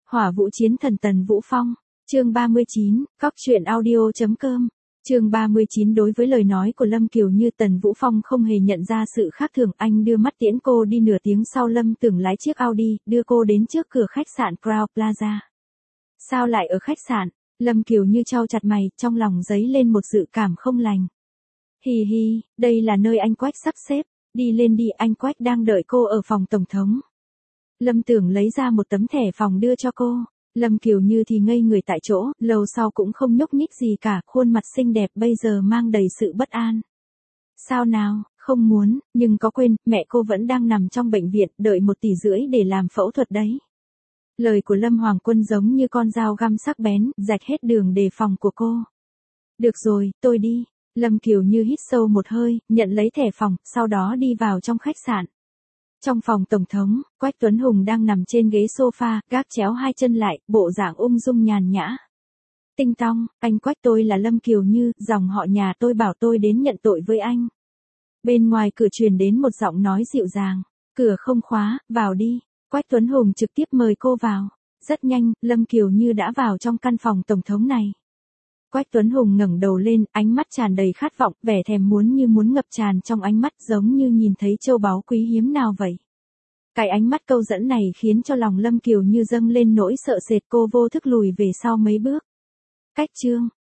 Hỏa Vũ Chiến Thần Tần Vũ Phong, chương 39, Cóc truyện audio.com. Chương 39. Đối với lời nói của Lâm Kiều Như, Tần Vũ Phong không hề nhận ra sự khác thường, anh đưa mắt tiễn cô đi. Nửa tiếng sau, Lâm Tưởng lái chiếc Audi, đưa cô đến trước cửa khách sạn Crown Plaza. Sao lại ở khách sạn? Lâm Kiều Như chau chặt mày, trong lòng dấy lên một dự cảm không lành. Hì hì, đây là nơi anh Quách sắp xếp, đi lên đi, anh Quách đang đợi cô ở phòng tổng thống. Lâm Tưởng lấy ra một tấm thẻ phòng đưa cho cô. Lâm Kiều Như thì ngây người tại chỗ, lâu sau cũng không nhúc nhích gì cả, khuôn mặt xinh đẹp bây giờ mang đầy sự bất an. Sao nào, không muốn, nhưng có quên, mẹ cô vẫn đang nằm trong bệnh viện, đợi 1,5 tỷ để làm phẫu thuật đấy. Lời của Lâm Hoàng Quân giống như con dao găm sắc bén, rạch hết đường đề phòng của cô. Được rồi, tôi đi. Lâm Kiều Như hít sâu một hơi, nhận lấy thẻ phòng, sau đó đi vào trong khách sạn. Trong phòng tổng thống, Quách Tuấn Hùng đang nằm trên ghế sofa, gác chéo hai chân lại, bộ dạng ung dung nhàn nhã. Tinh tong, anh Quách, tôi là Lâm Kiều Như, dòng họ nhà tôi bảo tôi đến nhận tội với anh. Bên ngoài cửa truyền đến một giọng nói dịu dàng. Cửa không khóa, vào đi. Quách Tuấn Hùng trực tiếp mời cô vào. Rất nhanh, Lâm Kiều Như đã vào trong căn phòng tổng thống này. Quách Tuấn Hùng ngẩng đầu lên, ánh mắt tràn đầy khát vọng, vẻ thèm muốn như muốn ngập tràn trong ánh mắt, giống như nhìn thấy châu báu quý hiếm nào vậy. Cái ánh mắt câu dẫn này khiến cho lòng Lâm Kiều Như dâng lên nỗi sợ sệt, cô vô thức lùi về sau mấy bước. Cách trương,